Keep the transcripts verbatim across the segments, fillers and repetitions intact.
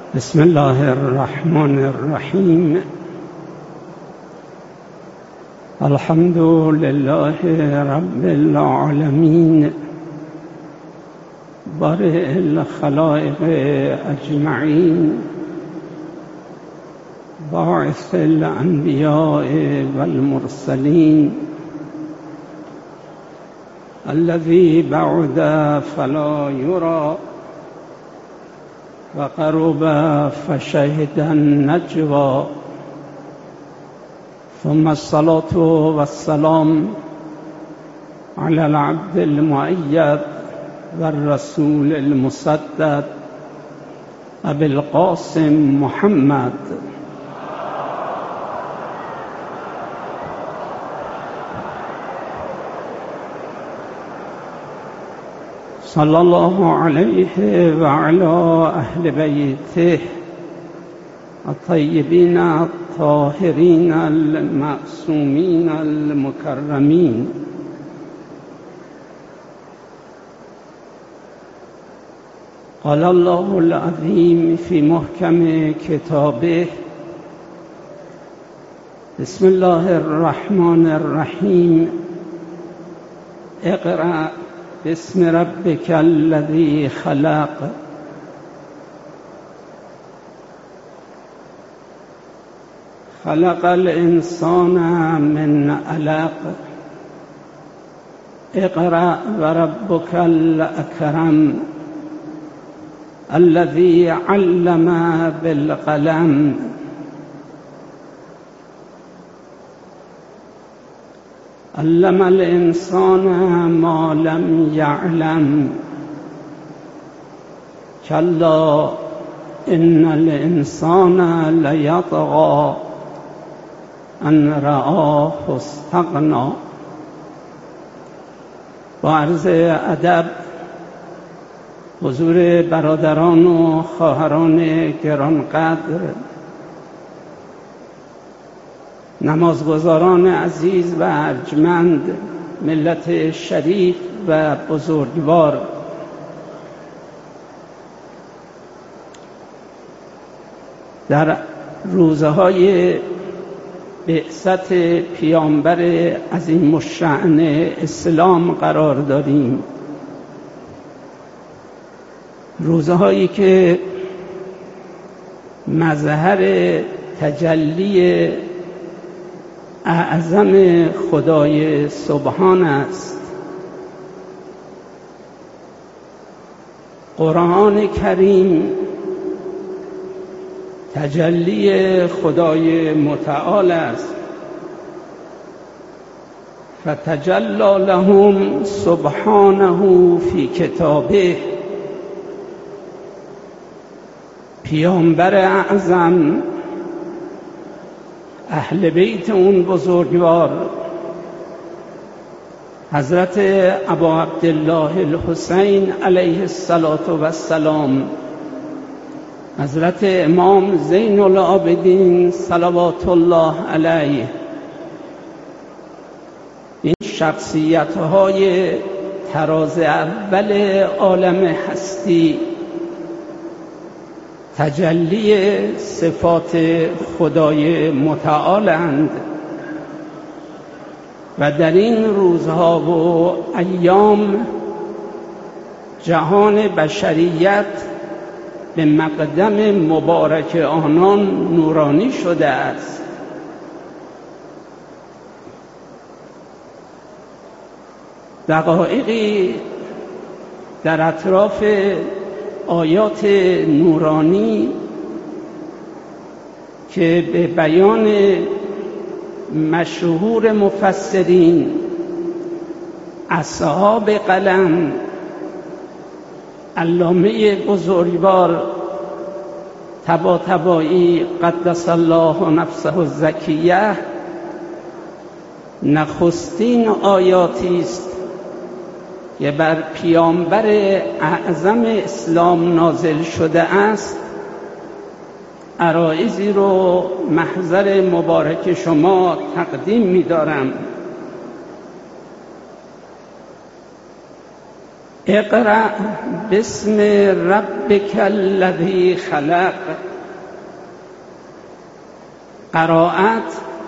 بسم الله الرحمن الرحیم. الحمد لله رب العالمین بارئ الخلائق اجمعین باعث الانبیاء والمرسلین الذی بعد فلا یری و قرب فشهد النجوى ثم الصلاة والسلام على العبد المؤيد والرسول المسدد أبي القاسم محمد صلى الله عليه وعلى أهل بيته الطيبين الطاهرين المعصومين المكرمين. قال الله العظيم في محكم كتابه: بسم الله الرحمن الرحيم. اقرأ باسم ربك الذي خلق خلق الإنسان من علق اقرأ وربك الأكرم الذي علم بالقلم علم الإنسان ما لم يعلم كلا إن الإنسان ليطغى أن رآه استغنى. با عرض ادب حضور برادران و خواهران گرانقدر، نمازگزاران عزیز و ارجمند، ملت شریف و بزرگوار، در روزهای بعثت پیامبر عظیم الشأن اسلام قرار داریم. روزهایی که مظهر تجلی اعظم خدای سبحان است. قرآن کریم تجلی خدای متعال است. فتجلی لهم سبحانه فی کتابه. پیامبر اعظم، اهل بیت اون بزرگوار، حضرت ابا عبدالله الحسین علیه السلام، حضرت امام زین العابدین صلوات الله علیه، این شخصیت‌های تراز اول عالم هستی، تجلی صفات خدای متعالند و در این روزها و ایام جهان بشریت به مقدم مبارک آنان نورانی شده است. دقایقی در اطراف آیات نورانی که به بیان مشهور مفسرین اصحاب قلم، علامه بزرگوار طباطبایی قدس الله نفسه الزکیه، نخستین آیاتی است که بر پیامبر اعظم اسلام نازل شده است، عرایضی رو محضر مبارک شما تقدیم می دارم. اقرأ باسم ربک الذی خلق. قرائت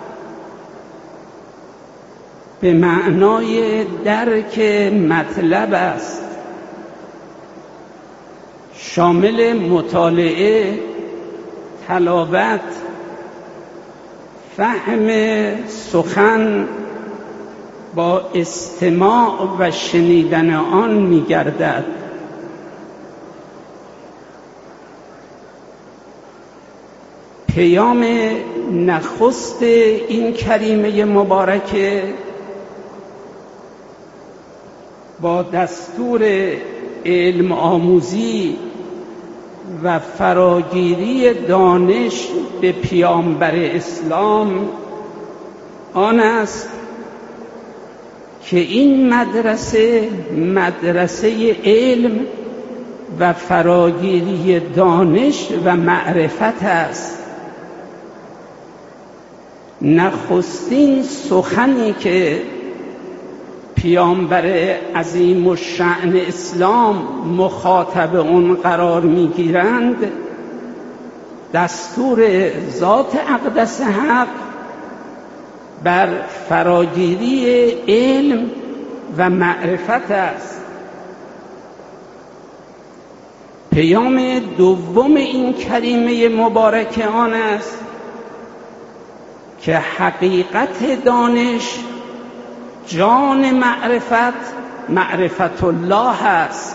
به معنای درک مطلب است، شامل مطالعه، تلاوت، فهم سخن با استماع و شنیدن آن می‌گردد. پیام نخست این کریمه مبارکه با دستور علم آموزی و فراگیری دانش به پیامبر اسلام آن است که این مدرسه مدرسه علم و فراگیری دانش و معرفت است. نخستین سخنی که پیامبر عظیم الشأن اسلام مخاطب اون قرار میگیرند دستور ذات اقدس حق بر فراگیری علم و معرفت است. پیام دوم این کریمه مبارکه آن است که حقیقت دانش، جان معرفت، معرفت الله است.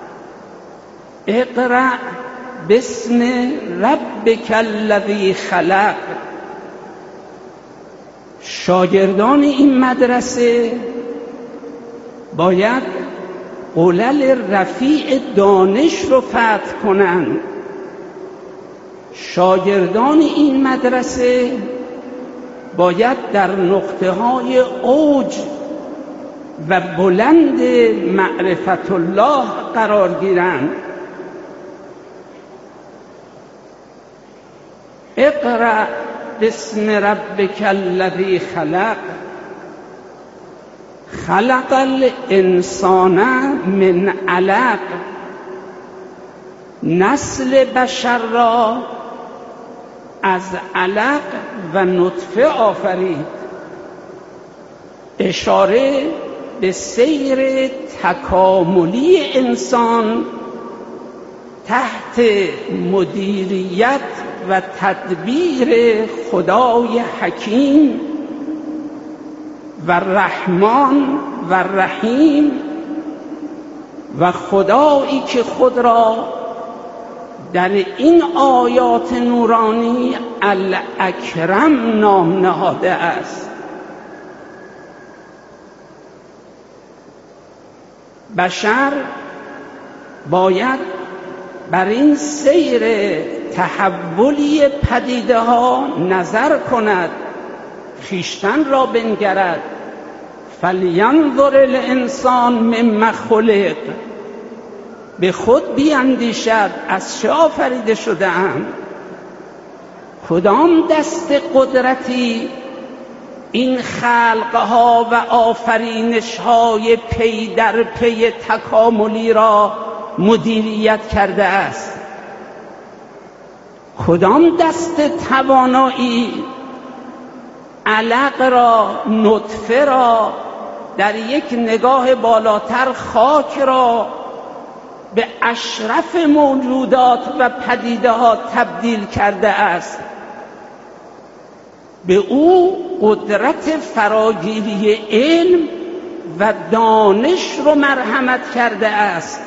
اقرأ باسم ربک الذی خلق. شاگردان این مدرسه باید قلل رفیع دانش رو فتح کنند. شاگردان این مدرسه باید در نقطه‌های اوج و بلند معرفت الله قرار گیرند. اقرأ باسم ربک الذی خلق. خلق الانسان من علق. نسل بشر را از علق و نطفه آفرید. اشاره به سیر تکاملی انسان تحت مدیریت و تدبیر خدای حکیم و رحمان و رحیم و خدایی که خود را در این آیات نورانی الاکرم نام نهاده است. بشر باید بر این سیر تحولی پدیده ها نظر کند، خویشتن را بنگرد. فلینظر الانسان مما خلق. به خود بیندیشد از چه آفریده شده ام. کدام دست قدرتی این خلقها و آفرینشهای پی در پی تکاملی را مدیریت کرده است؟ کدام دست توانایی علق را، نطفه را، در یک نگاه بالاتر خاک را به اشرف موجودات و پدیده ها تبدیل کرده است؟ به او قدرت فراگیری علم و دانش رو مرحمت کرده است.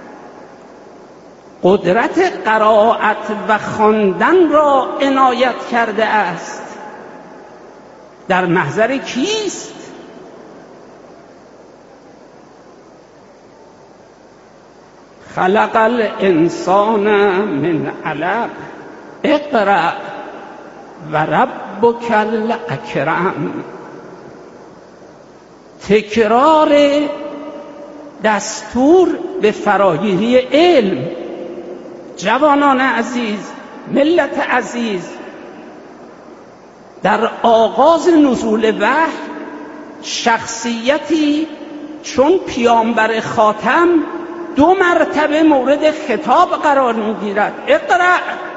قدرت قرائت و خواندن را عنایت کرده است. در محضر کیست؟ خلق الانسان من علق. اقرأ و ربک الاکرم. تکرار دستور به فراگیری علم. جوانان عزیز، ملت عزیز، در آغاز نزول وحی شخصیتی چون پیامبر خاتم دو مرتبه مورد خطاب قرار میگیرد. اقرأ،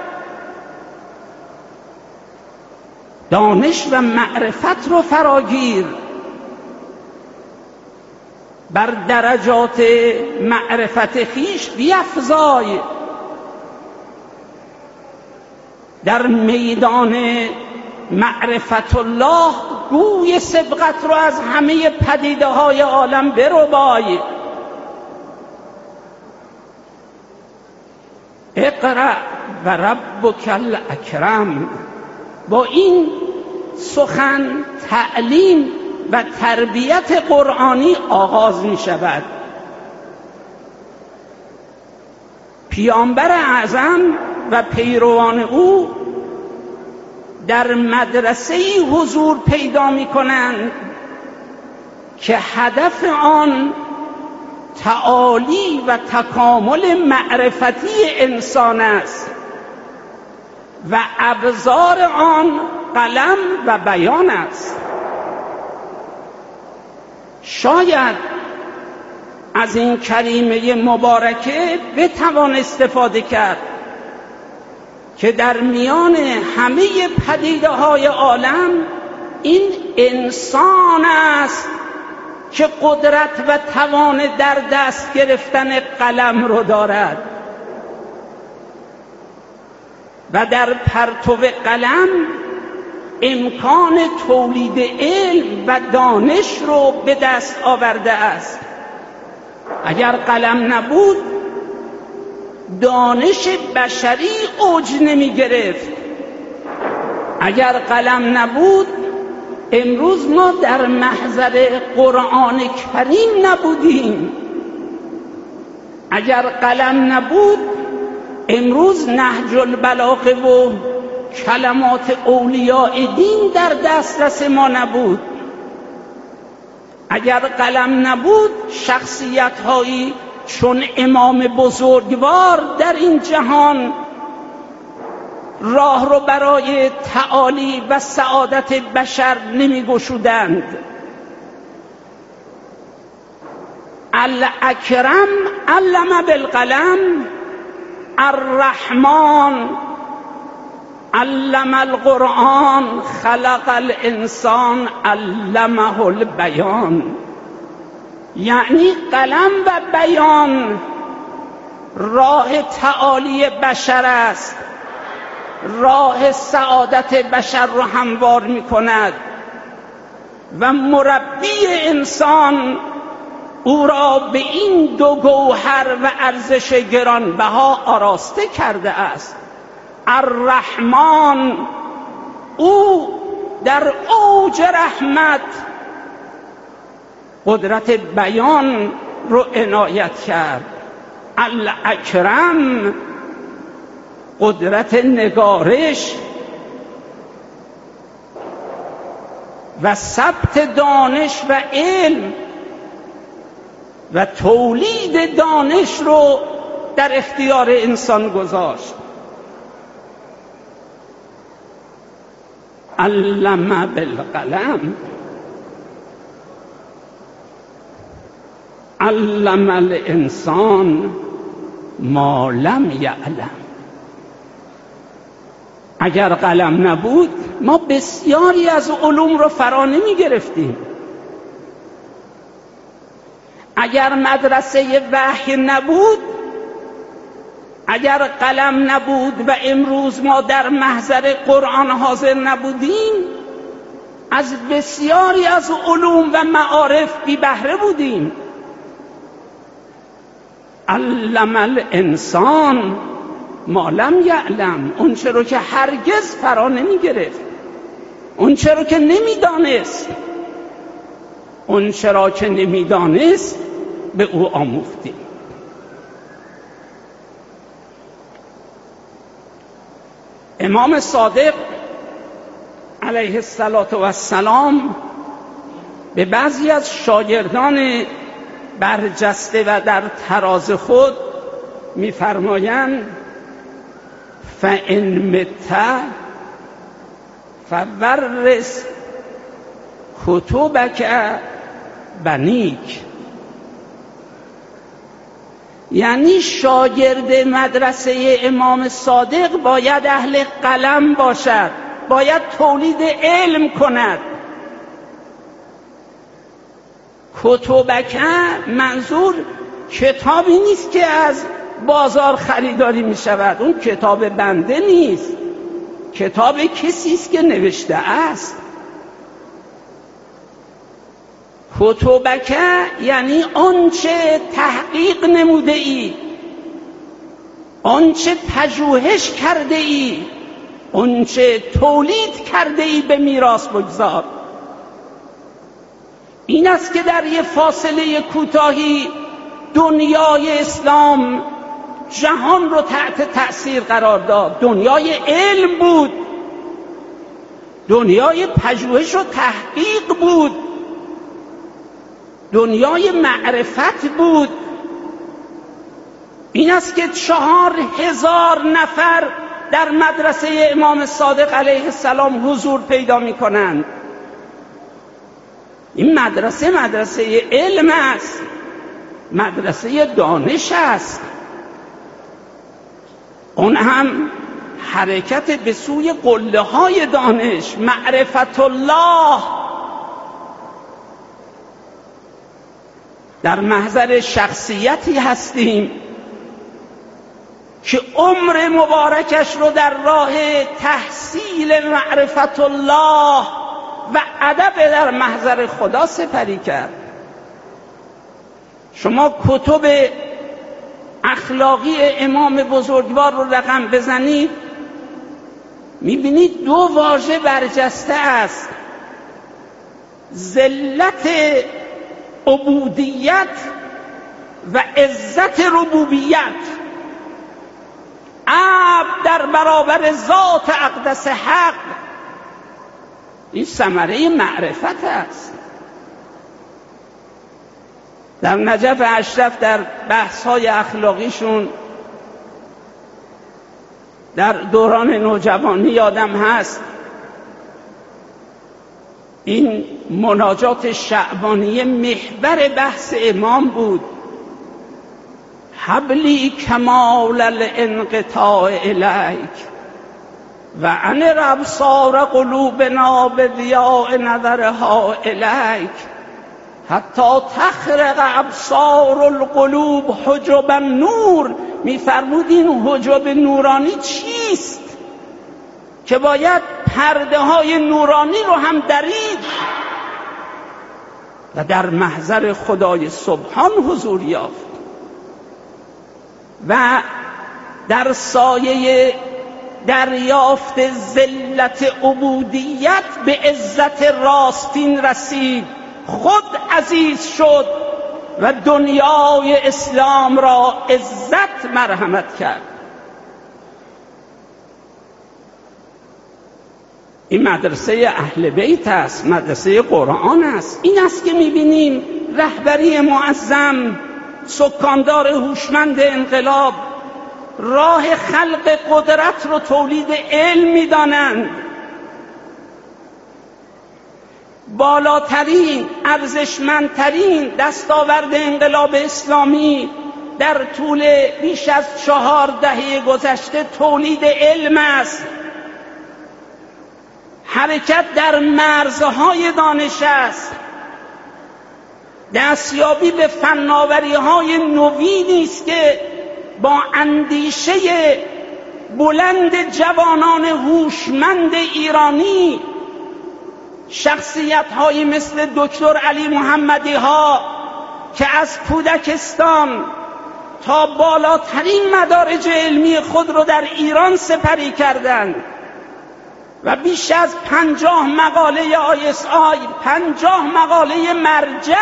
دانش و معرفت رو فراگیر، بر درجات معرفت خیش بیفزای، در میدان معرفت الله گوی سبقت رو از همه پدیده های عالم بربای. اقرأ و ربک الاکرم. با این سخن تعلیم و تربیت قرآنی آغاز می شود. پیامبر اعظم و پیروان او در مدرسه‌ای حضور پیدا می کنند که هدف آن تعالی و تکامل معرفتی انسان است و ابزار آن قلم و بیان است. شاید از این کریمه مبارکه بتوان استفاده کرد که در میان همه پدیده های عالم این انسان است که قدرت و توان در دست گرفتن قلم رو دارد و در پرتو قلم امکان تولید علم و دانش رو به دست آورده است. اگر قلم نبود دانش بشری اوج نمی گرفت. اگر قلم نبود امروز ما در محضر قرآن کریم نبودیم. اگر قلم نبود امروز نهج البلاغه و کلمات اولیاء دین در دسترس ما نبود. اگر قلم نبود شخصیت هایی چون امام بزرگوار در این جهان راه رو برای تعالی و سعادت بشر نمی گشودند. الاکرم علم بالقلم، الرحمن علم القرآن، خلق الانسان علمه البیان. یعنی قلم و بیان راه تعالی بشر است، راه سعادت بشر رو هموار می کند و مربی انسان او را به این دو گوهر و ارزش گرانبها آراسته کرده است. الرحمن، او در اوج رحمت قدرت بیان رو عنایت کرد. الاکرم، قدرت نگارش و ثبت دانش و علم و تولید دانش رو در اختیار انسان گذاشت. علم بالقلم، علم الانسان ما لم یعلم. اگر قلم نبود ما بسیاری از علوم رو فرا نمی گرفتیم. اگر مدرسه وحی نبود، اگر قلم نبود و امروز ما در محضر قرآن حاضر نبودیم، از بسیاری از علوم و معارف بی بهره بودیم. علم الانسان ما لم یعلم، اون چه رو که هرگز فرا نمی گرفت، اون چه رو که نمی دانست، اون چه را که نمی دانست به او آموختیم. امام صادق علیه السلام به بعضی از شاگردان برجسته و در تراز خود می‌فرمایند فَإِنْ مِتَّ فَوَرِّثْ کتبک بنیک. یعنی شاگرد مدرسه امام صادق باید اهل قلم باشد، باید تولید علم کند. کتبک منظور کتابی نیست که از بازار خریداری می شود، اون کتاب بنده نیست، کتاب کسی است که نوشته است. کتبک یعنی آنچه تحقیق نموده ای، آنچه پژوهش کرده ای، آنچه تولید کرده ای به میراث بگذار. این است که در یه فاصله کوتاهی دنیای اسلام جهان رو تحت تأثیر قرار داد. دنیای علم بود، دنیای پژوهش و تحقیق بود، دنیای معرفت بود. این است که چهار هزار نفر در مدرسه امام صادق علیه السلام حضور پیدا می کنند. این مدرسه مدرسه علم است، مدرسه دانش است. اون هم حرکت به سوی قله های دانش، معرفت الله. در محضر شخصیتی هستیم که عمر مبارکش رو در راه تحصیل معرفت الله و ادب در محضر خدا سپری کرد. شما کتب اخلاقی امام بزرگوار رو رقم بزنید، میبینید دو واژه برجسته است: ذلت عبودیت و عزت ربوبیت. عبد در برابر ذات اقدس حق، این ثمره معرفت است. در نجف اشرف در بحث‌های اخلاقیشون در دوران نوجوانی یادم هست این مناجات شعبانیه محور بحث امام بود: حبلی کمال الانقطاع الیک و انر ابصار قلوبنا بضیاء نظرها الیک حتی تخرق ابصار القلوب حجب النور. میفرمود این حجب نورانی چیست که باید پرده های نورانی رو هم درید و در محضر خدای سبحان حضور یافت و در سایه دریافت ذلت عبودیت به عزت راستین رسید، خود عزیز شد و دنیای اسلام را عزت مرحمت کرد. این مدرسه اهل بیت است، مدرسه قرآن است. این است که می‌بینیم رهبری معظم، سکاندار هوشمند انقلاب راه خلق قدرت رو تولید علم می‌دانند. بالاترین، ارزشمندترین دستاورد انقلاب اسلامی در طول بیش از چهار دهه گذشته تولید علم است. حرکت در مرزهای دانش است. دستیابی به فناوری‌های نوینی است که با اندیشه بلند جوانان هوشمند ایرانی، شخصیت‌هایی مثل دکتر علی محمدی ها که از کودکستان تا بالاترین مدارج علمی خود را در ایران سپری کردند و بیش از پنجاه مقاله آی اس آی، پنجاه مقاله مرجع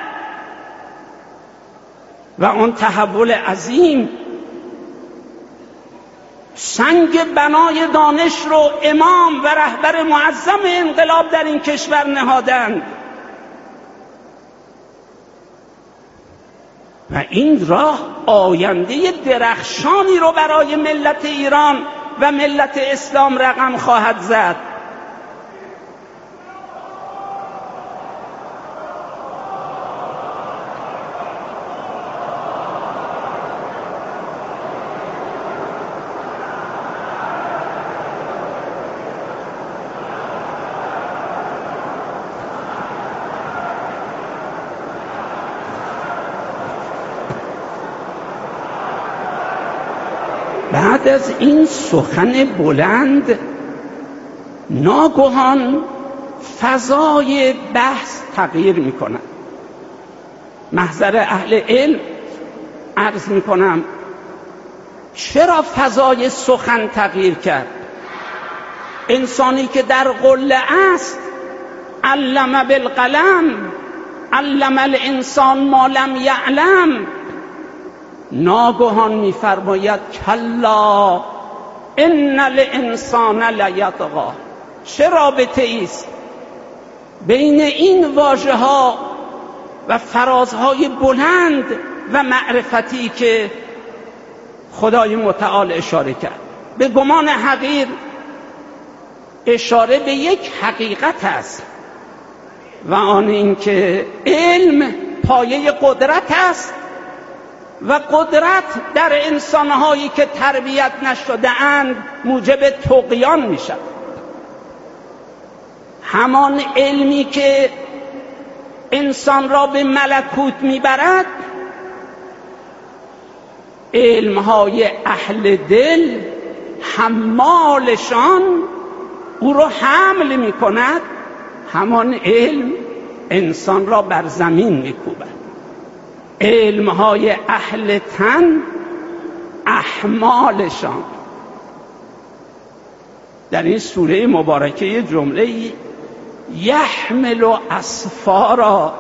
و آن تحول عظیم، سنگ بنای دانش رو امام و رهبر معظم انقلاب در این کشور نهادند و این راه آینده درخشانی رو برای ملت ایران و ملت اسلام رقم خواهد زد. بعد از این سخن بلند ناگهان فضای بحث تغییر میکنه. محضر اهل علم عرض میکنم چرا فضای سخن تغییر کرد؟ انسانی که در قله است، علم بالقلم علم الانسان ما لم یعلم، ناگهان میفرماید کلا ان الانسان لیطغی. چه رابطه ایست بین این واژه ها و فرازهای بلند و معرفتی که خدای متعال اشاره کرد؟ به گمان حقیر اشاره به یک حقیقت است و آن این که علم پایه قدرت است و قدرت در انسانهایی که تربیت نشده اند موجب طغیان می شود. همان علمی که انسان را به ملکوت می برد، علمهای اهل دل حمالشان او را حمل می کند، همان علم انسان را بر زمین می کوبد. علمهای اهل تن احمالشان. در این سوره مبارکه یه جمله یحمل اسفارا،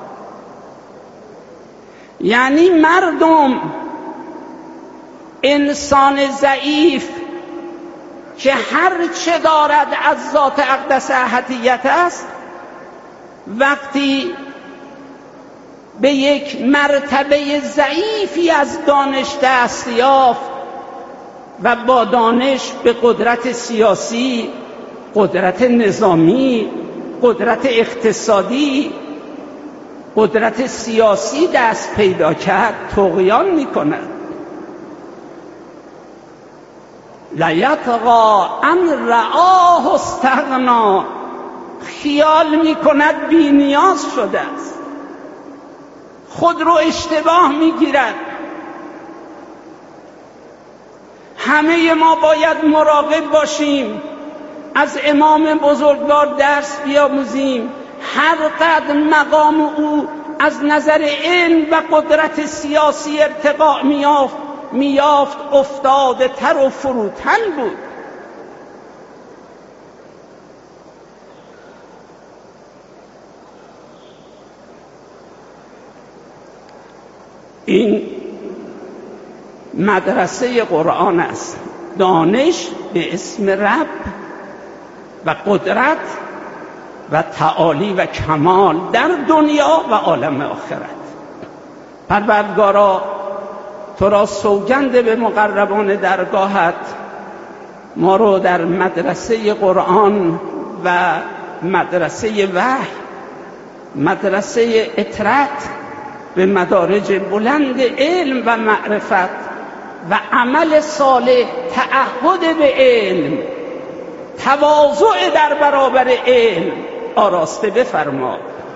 یعنی مردم، انسان ضعیف که هر چه دارد از ذات اقدس احدیت است، وقتی به یک مرتبه ضعیفی از دانش دست یافت و با دانش به قدرت سیاسی، قدرت نظامی، قدرت اقتصادی، قدرت سیاسی دست پیدا کرد، طغیان می‌کند. لیطغی ان رآه استغنا، خیال می‌کند بی نیاز شده است، خود رو اشتباه می‌گیرد. همه ما باید مراقب باشیم، از امام بزرگوار درس بیاموزیم. هر قدر مقام او از نظر علم و قدرت سیاسی ارتقا میافت میافت افتاده تر و فروتن بود. این مدرسه قرآن است. دانش به اسم رب و قدرت و تعالی و کمال در دنیا و عالم آخرت. پروردگارا تو را سوگند به مقربان درگاهت ما رو در مدرسه قرآن و مدرسه وحی، مدرسه اطرت به مدارج بلند علم و معرفت و عمل صالح، تعهد به علم، تواضع در برابر علم آراسته بفرما.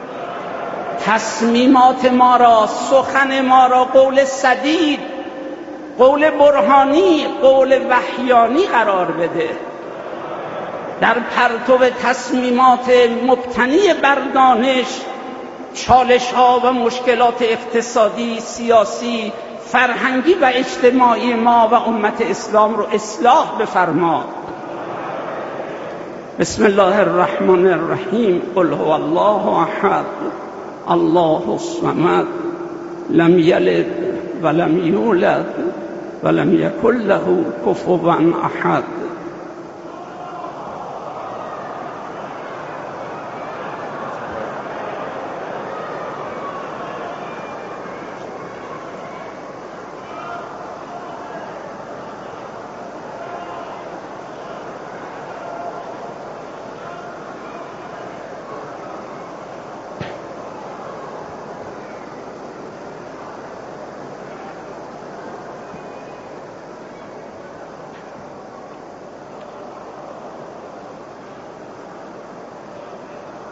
تصمیمات ما را، سخن ما را قول سدید، قول برهانی، قول وحیانی قرار بده. در پرتو تصمیمات مبتنی بر دانش، چالش ها و مشکلات اقتصادی، سیاسی، فرهنگی و اجتماعی ما و امت اسلام رو اصلاح بفرما. بسم الله الرحمن الرحیم. قل هو الله احد الله الصمد لم یلد ولم یولد ولم یکن له کفوا احد.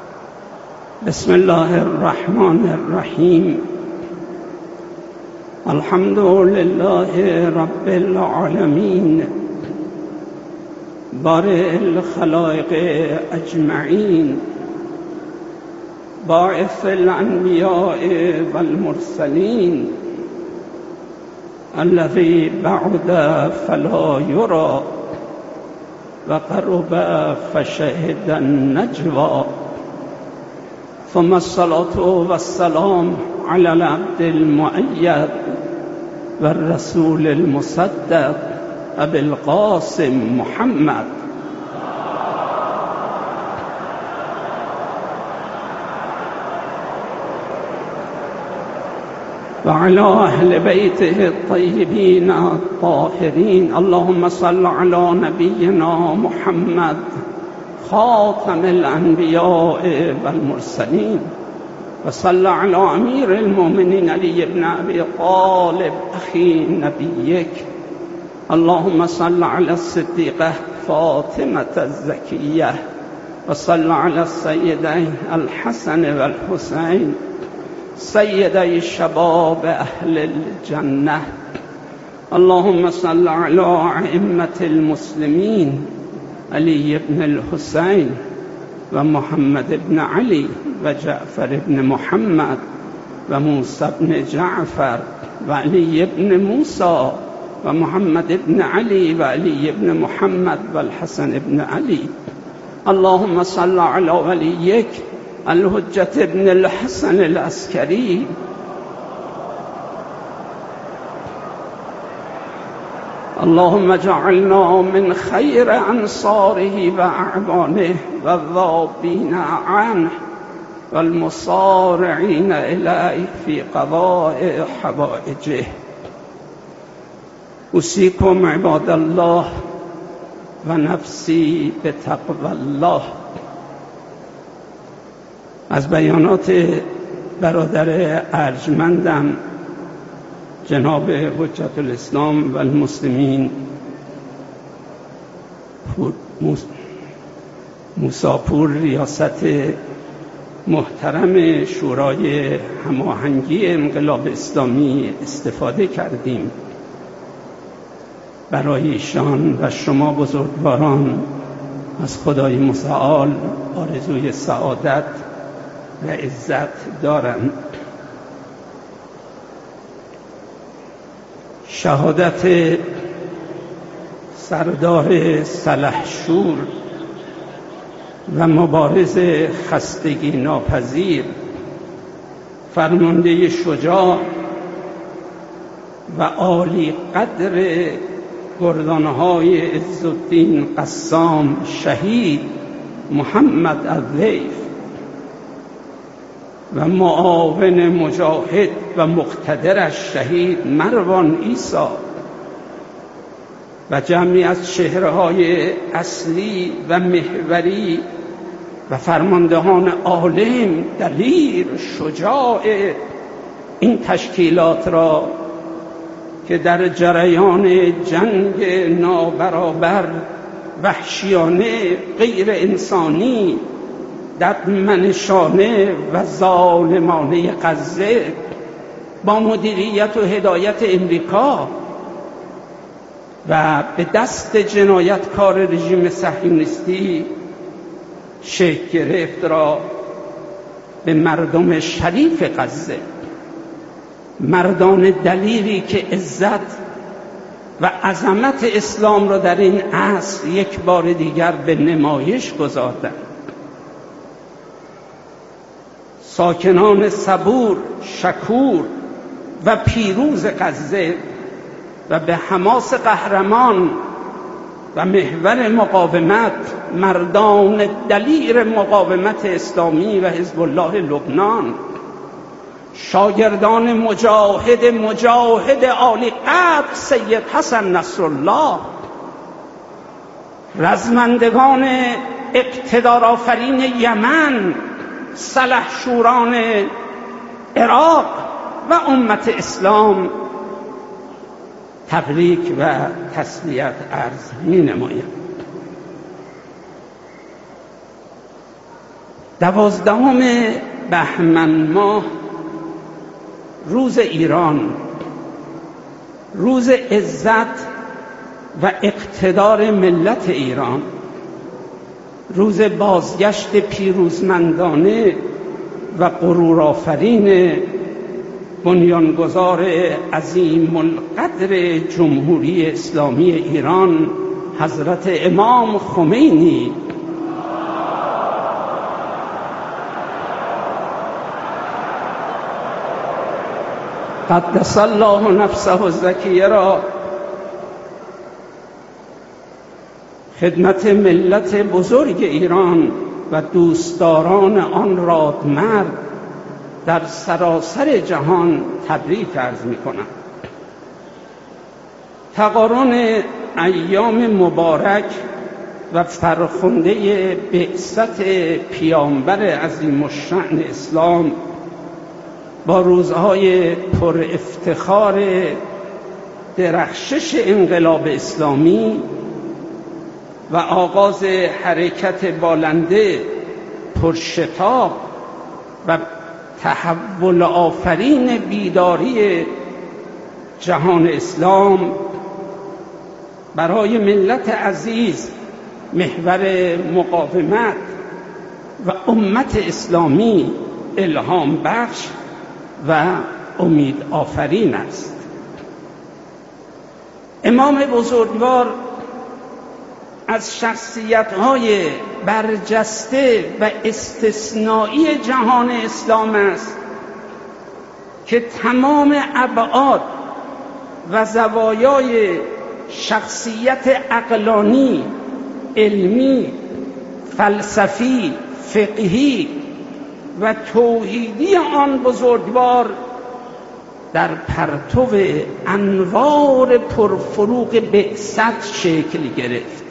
بسم الله الرحمن الرحیم. الحمد لله رب العالمين بارئ الخلائق اجمعین باعث الانبیاء والمرسلین الذي بعد فلا يرى وقرب فشهد النجوى ثم الصلاة والسلام على العبد المؤيد والرسول المصدق أبي القاسم محمد وعلى أهل بيته الطيبين الطاهرين. اللهم صل على نبينا محمد خاتم الأنبياء والمرسلين وصل على أمير المؤمنين علي بن أبي طالب أخي نبيك. اللهم صل على الصديقة فاطمة الزكية وصل على السيدين الحسن والحسين سيدي شباب أهل الجنة. اللهم صل على أئمة المسلمين علي بن الحسين ومحمد بن علي وجعفر بن محمد وموسى بن جعفر وعلي بن موسى ومحمد بن علي وعلي بن محمد والحسن بن علي. اللهم صل على وليك الحجة بن الحسن العسكري. اللهم اجعلنا من خير أنصاره وأعوانه والذابين عنه والمصارعين إليه في قضاء حوائجه. أوصيكم عباد الله ونفسي بتقوى الله. از بیانات برادر ارجمندم جناب حجت الاسلام و المسلمین موساپور ریاست محترم شورای هماهنگی انقلاب اسلامی استفاده کردیم. برای ایشان و شما بزرگواران از خدای متعال آرزوی سعادت و عزت دارم. شهادت سردار سلحشور و مبارز خستگی ناپذیر، فرمانده شجاع و عالی قدر گردانهای عزالدین قسام شهید محمد الضیف و معاون مجاهد و مقتدرش شهید مروان عیسی و جمعی از چهره‌های اصلی و محوری و فرماندهان عالم دلیر شجاع این تشکیلات را که در جریان جنگ نابرابر وحشیانه غیر انسانی ددمنشانه و ظالمانه غزه با مدیریت و هدایت امریکا و به دست جنایتکار رژیم صهیونیستی شکل گرفت را به مردم شریف غزه، مردان دلیری که عزت و عظمت اسلام را در این عصر یک بار دیگر به نمایش گذاردند، ساکنان صبور، شکور و پیروز غزه و به حماس قهرمان و محور مقاومت، مردان دلیر مقاومت اسلامی و حزب الله لبنان، شاگردان مجاهد مجاهد عالی قدر سید حسن نصرالله، رزمندگان اقتدارآفرین یمن، سلحشوران عراق و امت اسلام تبریک و تسلیت عرض می نمایم. دوازدهم بهمن ماه روز ایران روز عزت و اقتدار ملت ایران، روز بازگشت پیروزمندانه و غرورآفرین بنیانگذار عظیم القدر جمهوری اسلامی ایران حضرت امام خمینی قدس الله نفسه الزکیه را خدمت ملت بزرگ ایران و دوستداران آن رادمرد در سراسر جهان تبریک عرض می‌کنم. تقارن ایام مبارک و فرخنده بعثت پیامبر عظیم الشأن اسلام با روزهای پر افتخار درخشش انقلاب اسلامی و آغاز حرکت بالنده پرشتاب و تحول آفرین بیداری جهان اسلام برای ملت عزیز محور مقاومت و امت اسلامی الهام بخش و امید آفرین است. امام بزرگوار از شخصیت‌های برجسته و استثنایی جهان اسلام است که تمام ابعاد و زوایای شخصیت عقلانی، علمی، فلسفی، فقهی و توحیدی آن بزرگوار در پرتو انوار پرفروغ بعثت شکل گرفت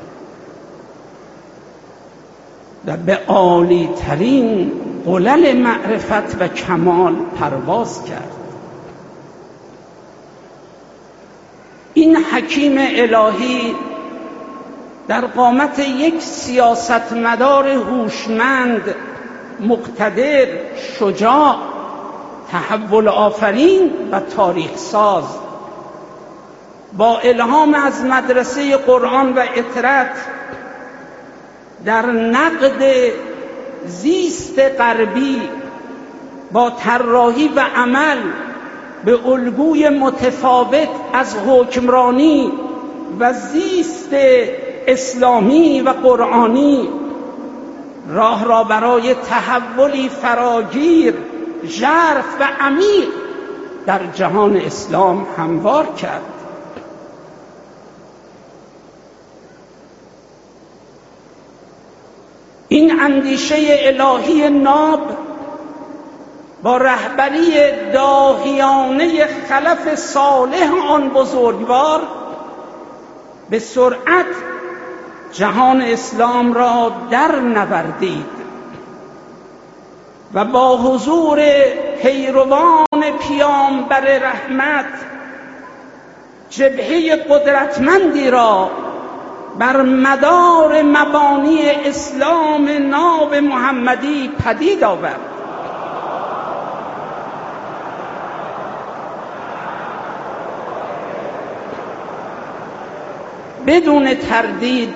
و به عالی ترین قلل معرفت و کمال پرواز کرد. این حکیم الهی در قامت یک سیاستمدار هوشمند، مقتدر، شجاع، تحول آفرین و تاریخ ساز با الهام از مدرسه قرآن و اطرت در نقد زیست غربی با طراحی و عمل به الگوی متفاوت از حکمرانی و زیست اسلامی و قرآنی راه را برای تحولی فراگیر، ژرف و عمیق در جهان اسلام هموار کرد. این اندیشه الهی ناب با رهبری داهیانه خلف صالح آن بزرگوار به سرعت جهان اسلام را در نوردید و با حضور پیروان پیامبر رحمت جبهه قدرتمندی را بر مدار مبانی اسلام ناب محمدی پدید آورد. بدون تردید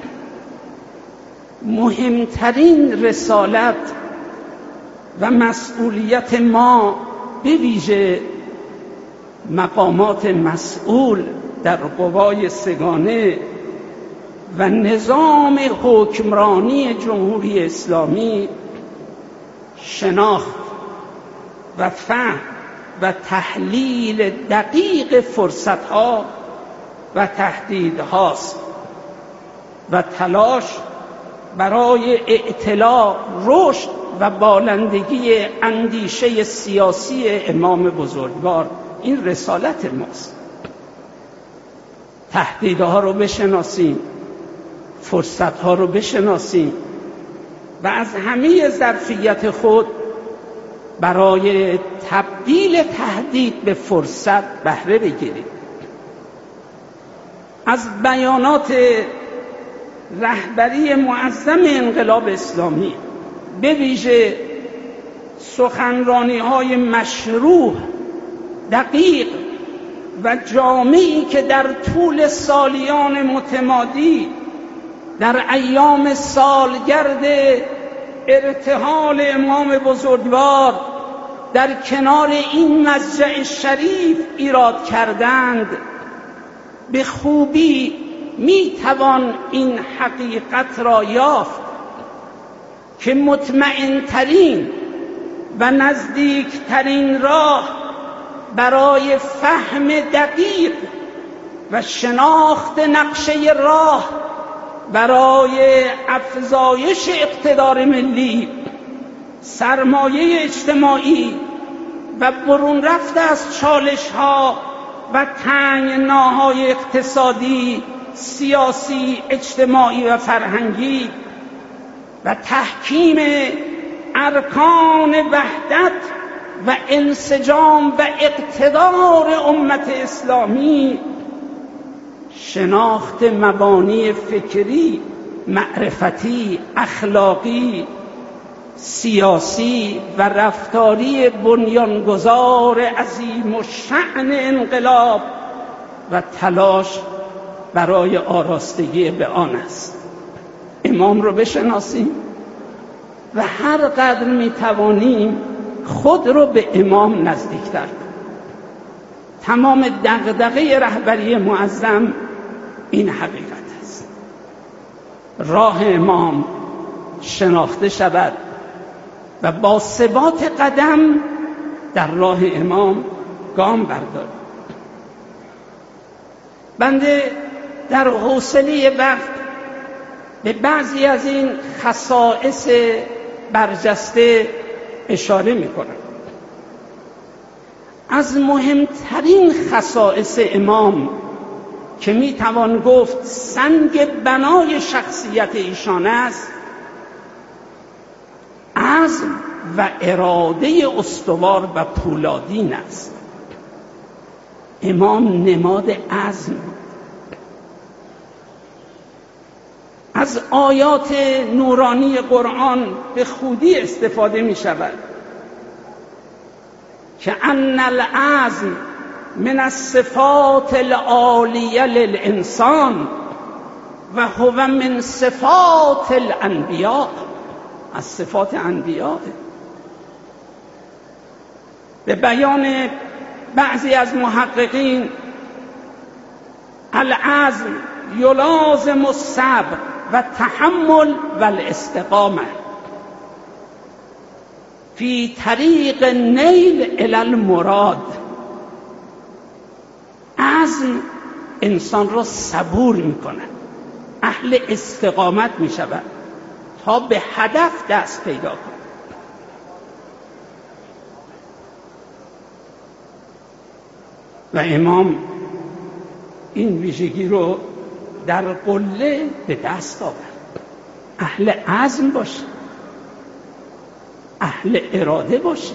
مهمترین رسالت و مسئولیت ما به ویژه مقامات مسئول در قوای سگانه و نظام حکمرانی جمهوری اسلامی شناخت و فهم و تحلیل دقیق فرصت‌ها و تهدیدهاست و تلاش برای اطلاع، رشد و بالندگی اندیشه سیاسی امام بزرگوار. این رسالت ماست. تهدیدها رو بشناسیم، فرصتها رو بشناسیم و از همه ظرفیت خود برای تبدیل تهدید به فرصت بهره بگیریم. از بیانات رهبری معظم انقلاب اسلامی به ویژه سخنرانی‌های مشروح، دقیق و جامعه‌ای که در طول سالیان متمادی در ایام سالگرد ارتحال امام بزرگوار در کنار این مضجع شریف ایراد کردند، به خوبی میتوان این حقیقت را یافت که مطمئن‌ترین و نزدیکترین راه برای فهم دقیق و شناخت نقشه راه برای افزایش اقتدار ملی، سرمایه اجتماعی و برون رفت از چالش‌ها و تنگناهای اقتصادی، سیاسی، اجتماعی و فرهنگی و تحکیم ارکان وحدت و انسجام و اقتدار امت اسلامی، شناخت مبانی فکری، معرفتی، اخلاقی، سیاسی و رفتاری بنیانگذار عظیم الشأن انقلاب و تلاش برای آراستگی به آن است. امام رو بشناسیم و هر قدر میتوانیم خود رو به امام نزدیکتر کنیم. تمام دغدغه رهبری معظم این حقیقت است. راه امام شناخته شود و با ثبات قدم در راه امام گام برداریم. بنده در حوصله وقت به بعضی از این خصائص برجسته اشاره می‌کنم. از مهمترین خصائص امام که میتوان گفت سنگ بنای شخصیت ایشان است، عزم و اراده استوار و پولادین است. امام نماد عزم. از آیات نورانی قرآن به خودی استفاده می شود که ان العزم من الصفات العالیه للانسان و هو من صفات الانبیاء، از صفات انبیاء. به بیان بعضی از محققین، العزم یلازم الصبر و تحمل و الاستقامه فی طریق نیل الی المراد. عزم انسان را صبور میکنه، اهل استقامت میشود تا به هدف دست پیدا کنه. و امام این ویژگی رو در قله به دست آورد. اهل عزم باشه، اهل اراده باشه.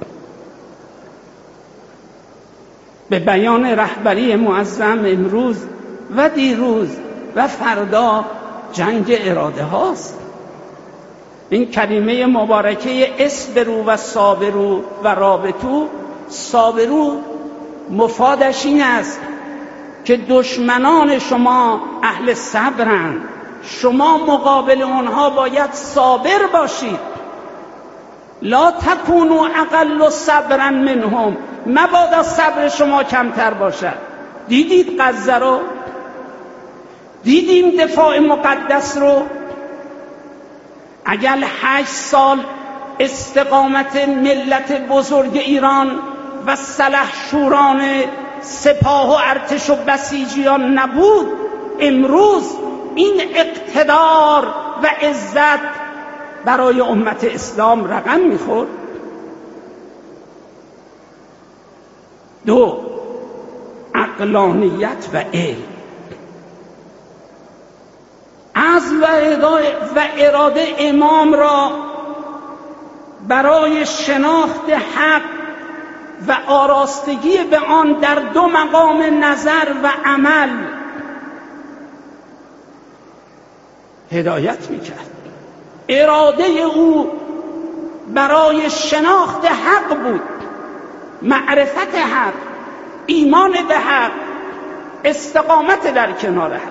به بیان رهبری معظم امروز و دیروز و فردا جنگ اراده هاست. این کلمه مبارکه اصبروا و صابروا و رابطوا، صابروا مفادش این است که دشمنان شما اهل صبرند، شما مقابل اونها باید صابر باشید. لا تکونوا اقل صبرا منهم، مبادا صبر شما کمتر باشد. دیدید غزه رو؟ دیدیم دفاع مقدس رو؟ اگر هشت سال استقامت ملت بزرگ ایران و سلحشوران سپاه و ارتش و بسیجیان نبود، امروز این اقتدار و عزت برای امت اسلام رقم میخورد. دو، عقلانیت و علم. عزم و اراده امام را برای شناخت حق و آراستگی به آن در دو مقام نظر و عمل هدایت میکرد. اراده او برای شناخت حق بود، معرفت حق، ایمان به حق، استقامت در کنار حق.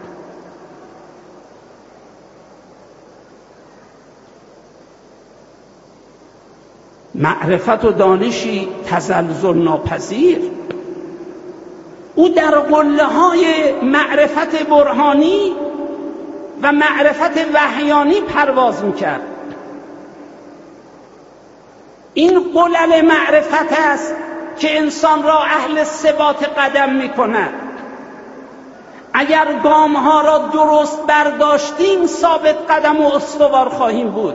معرفت و دانشی تزلزل ناپذیر. او در قله های معرفت برهانی و معرفت وحیانی پرواز میکرد. این قلل معرفت است که انسان را اهل ثبات قدم میکند. اگر گام ها را درست برداشتیم ثابت قدم و استوار خواهیم بود.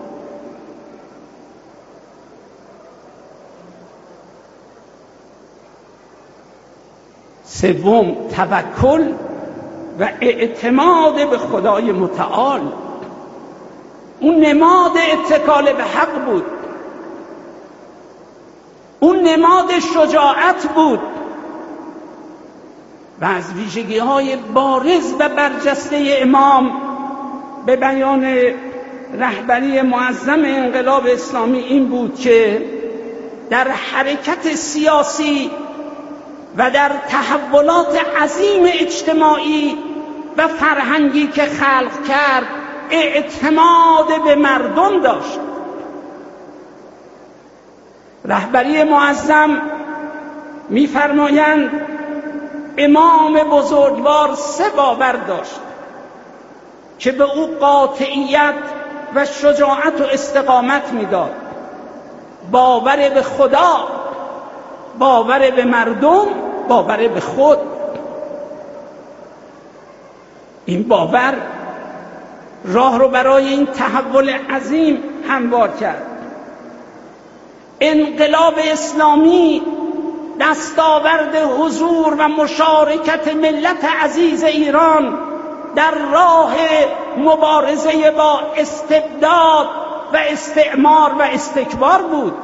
سوم، توکل و اعتماد به خدای متعال. اون نماد اتکال به حق بود، اون نماد شجاعت بود و از ویژگی های بارز و برجسته امام به بیان رهبری معظم انقلاب اسلامی این بود که در حرکت سیاسی و در تحولات عظیم اجتماعی و فرهنگی که خلق کرد اعتماد به مردم داشت. رهبری معظم می‌فرمایند امام بزرگوار سه باور داشت که به او قاطعیت و شجاعت و استقامت میداد: باور به خدا، باور به مردم، باور به خود. این باور راه رو برای این تحول عظیم هموار کرد. انقلاب اسلامی دستاورد حضور و مشارکت ملت عزیز ایران در راه مبارزه با استبداد و استعمار و استکبار بود.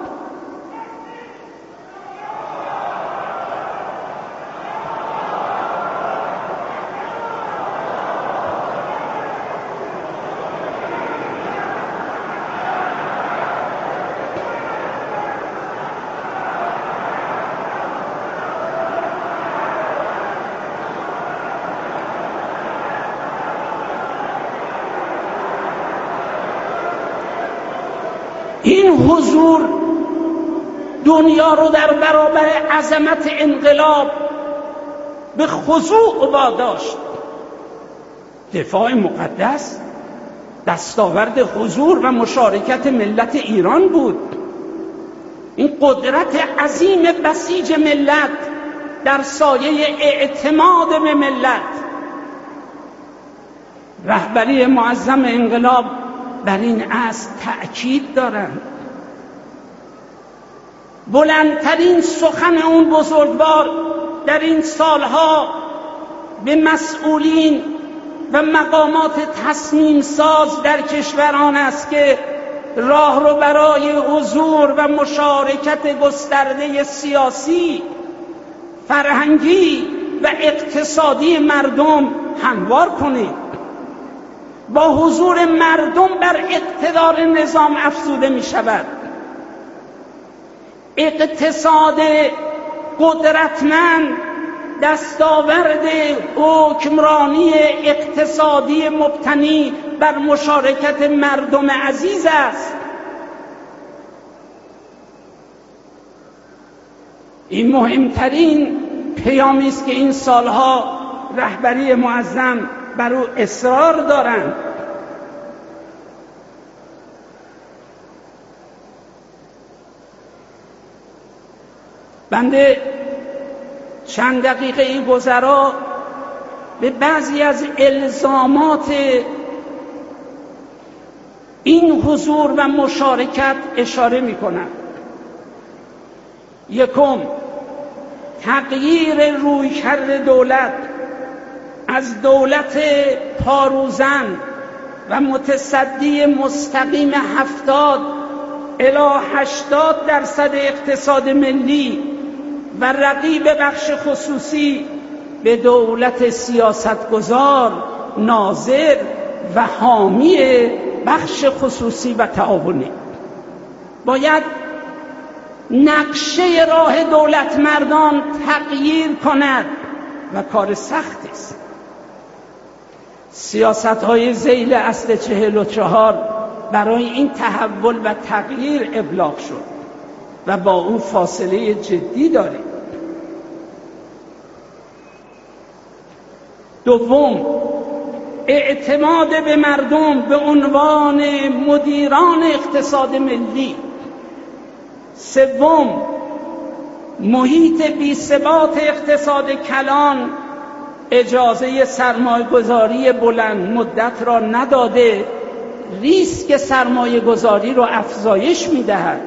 این حضور دنیا رو در برابر عظمت انقلاب به خضوع واداشت. دفاع مقدس دستاورد حضور و مشارکت ملت ایران بود. این قدرت عظیم بسیج ملت در سایه اعتماد به ملت. رهبری معظم انقلاب بر این اصل تأکید دارند. بلندترین سخن اون بزرگوار در این سالها به مسئولین و مقامات تصمیم ساز در کشوران است که راه رو برای حضور و مشارکت گسترده سیاسی، فرهنگی و اقتصادی مردم هموار کنید. با حضور مردم بر اقتدار نظام افزوده می شود. اقتصاد قدرتمند دستاورد حکمرانی اقتصادی مبتنی بر مشارکت مردم عزیز است. این مهمترین پیامی است که این سالها رهبری معظم بر او اصرار دارند. بنده چند دقیقه این گذرا به بعضی از الزامات این حضور و مشارکت اشاره می کنم. یکم، تغییر رویکرد دولت از دولت پاروزن و متصدی مستقیم هفتاد الی هشتاد درصد اقتصاد ملی و رقیب بخش خصوصی به دولت سیاستگزار، ناظر و حامی بخش خصوصی و تعاونی. باید نقشه راه دولت مردان تغییر کند و کار سختی است. سیاست‌های ذیل اصل چهل و چهار برای این تحول و تغییر ابلاغ شد و با اون فاصله جدی داریم. دوم، اعتماد به مردم به عنوان مدیران اقتصاد ملی. سوم، محیط بی‌ثبات اقتصاد کلان اجازه سرمایه‌گذاری بلند مدت را نداده، ریسک سرمایه‌گذاری را افزایش می‌دهد.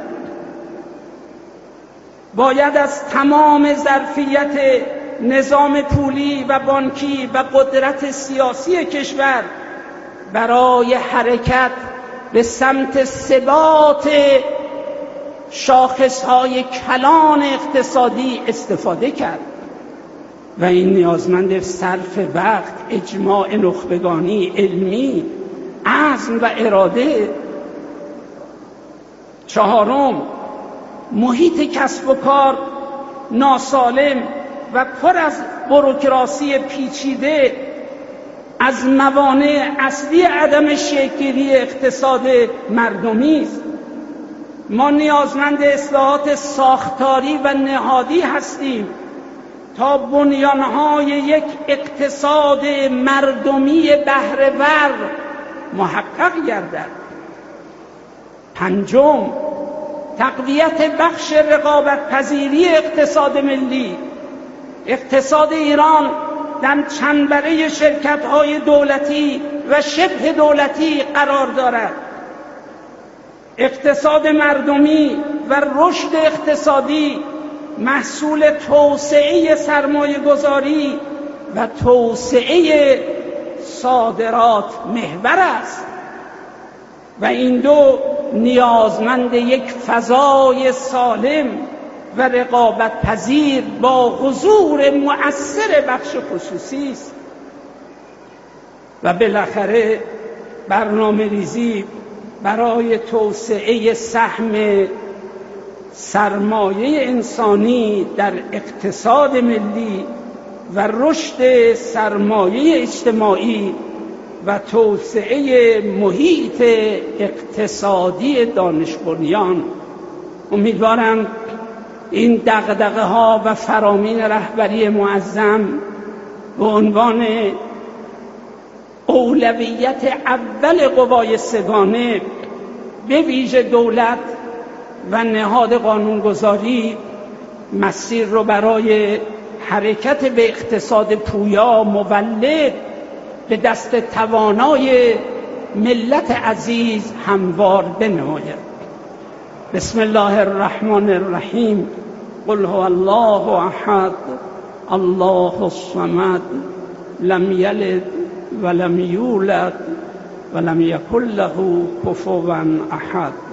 باید از تمام ظرفیت نظام پولی و بانکی و قدرت سیاسی کشور برای حرکت به سمت ثبات شاخصهای کلان اقتصادی استفاده کرد و این نیازمند صرف وقت، اجماع نخبگانی، علمی، عزم و اراده. چهارم، محیط کسب و کار ناسالم و پر از بوروکراسی پیچیده از موانع اصلی عدم شکل‌گیری اقتصاد مردمی است. ما نیازمند اصلاحات ساختاری و نهادی هستیم تا بنیانهای یک اقتصاد مردمی بهره‌ور محقق گردد. پنجم، تقویت بخش رقابت پذیری اقتصاد ملی. اقتصاد ایران در چنبره شرکت‌های دولتی و شبه دولتی قرار دارد. اقتصاد مردمی و رشد اقتصادی محصول توسعه سرمایه‌گذاری و توسعه صادرات محور است و این دو نیازمند یک فضای سالم و رقابت پذیر با حضور مؤثر بخش خصوصی است. و بالاخره برنامه ریزی برای توسعه سهم سرمایه انسانی در اقتصاد ملی و رشد سرمایه اجتماعی و توسعه محیط اقتصادی دانش بنیان. امیدوارم این دغدغه ها و فرامین رهبری معظم به عنوان اولویت اول قوای سگانه به ویژه دولت و نهاد قانونگذاری مسیر رو برای حرکت به اقتصاد پویا مولد به دست توانای ملت عزیز هموار بنماید. بسم الله الرحمن الرحیم. قل هو الله احد الله الصمد لم یلد ولم یولد ولم یکن له کفوا احد.